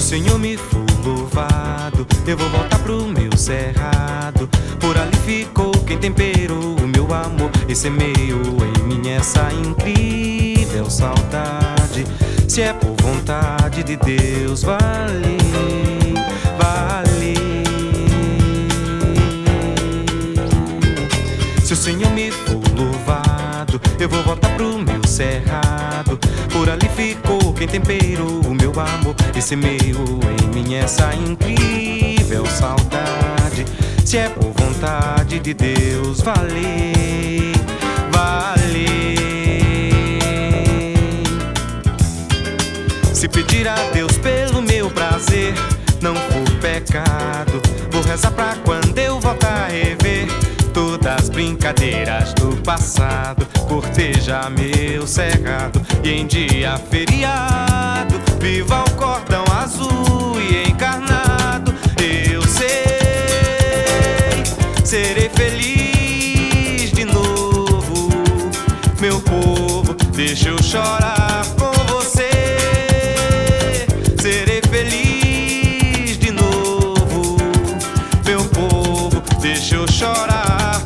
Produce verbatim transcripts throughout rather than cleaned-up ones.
Senhor me for louvado, eu vou voltar pro meu cerrado. Por ali ficou quem temperou o meu amor e semeou em mim essa incrível saudade. Se é por vontade de Deus, vale, vale. Se o Senhor me for louvado, eu vou voltar pro meu cerrado. Por ali ficou quem temperou o meu amor e semeou em mim essa incrível saudade. Se é por vontade de Deus, vale, vale. Se pedir a Deus pelo meu prazer não for pecado, vou rezar pra quando eu voltar a rever todas as brincadeiras do passado, cortejar meu cerrado e em dia feriado viva o cordão azul e encarnado. Eu sei, serei feliz de novo, meu povo, deixa eu chorar com você. Serei feliz de novo, meu povo, deixa eu chorar.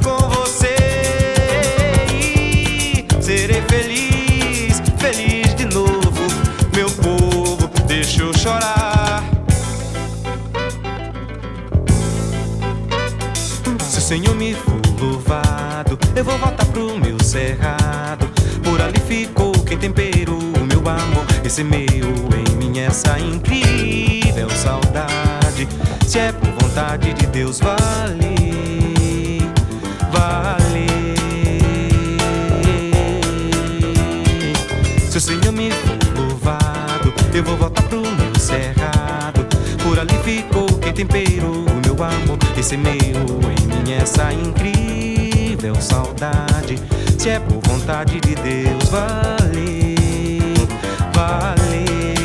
Serei feliz, feliz de novo, meu povo, deixa eu chorar. Se o Senhor me for louvado, eu vou voltar pro meu cerrado. Por ali ficou quem temperou o meu amor e semeou em mim essa incrível saudade. Se é por vontade de Deus, vale, vale. Se o Senhor me for louvado, eu vou voltar pro meu cerrado. Por ali ficou quem temperou o meu amor e semeou em mim essa incrível saudade. Se é por vontade de Deus, vale, vale.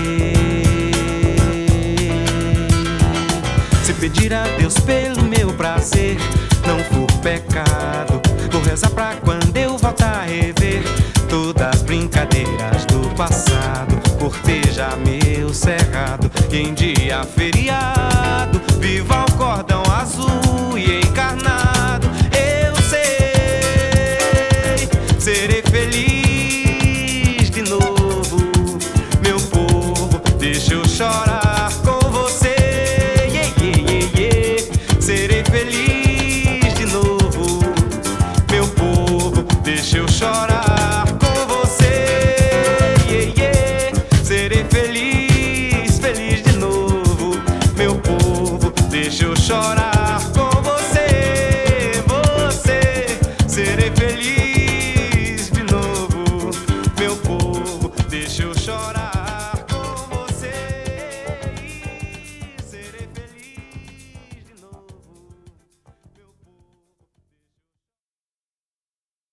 Se pedir a Deus pelo meu prazer não for pecado, vou rezar pra quando eu voltar a rever todas as brincadeiras do passado, cortejar meu cerrado e em dia feriado viva o cordão